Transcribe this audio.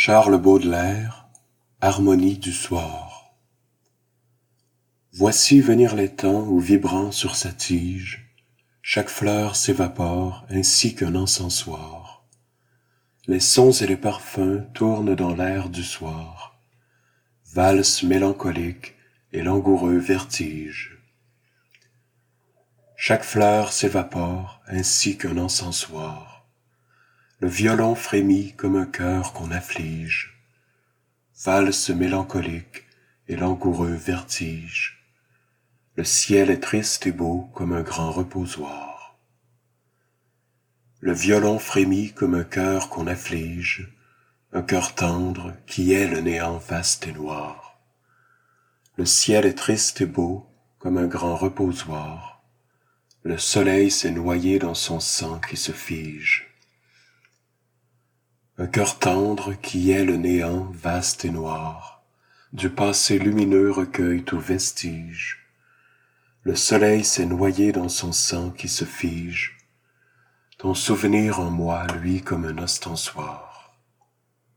Charles Baudelaire, Harmonie du soir. Voici venir les temps où vibrant sur sa tige, chaque fleur s'évapore ainsi qu'un encensoir. Les sons et les parfums tournent dans l'air du soir, valse mélancolique et langoureux vertige. Chaque fleur s'évapore ainsi qu'un encensoir. Le violon frémit comme un cœur qu'on afflige, valse mélancolique et langoureux vertige. Le ciel est triste et beau comme un grand reposoir. Le violon frémit comme un cœur qu'on afflige, un cœur tendre qui est le néant vaste et noir. Le ciel est triste et beau comme un grand reposoir. Le soleil s'est noyé dans son sang qui se fige. Un cœur tendre qui est le néant vaste et noir, du passé lumineux recueille tout vestige. Le soleil s'est noyé dans son sang qui se fige, ton souvenir en moi luit comme un ostensoir.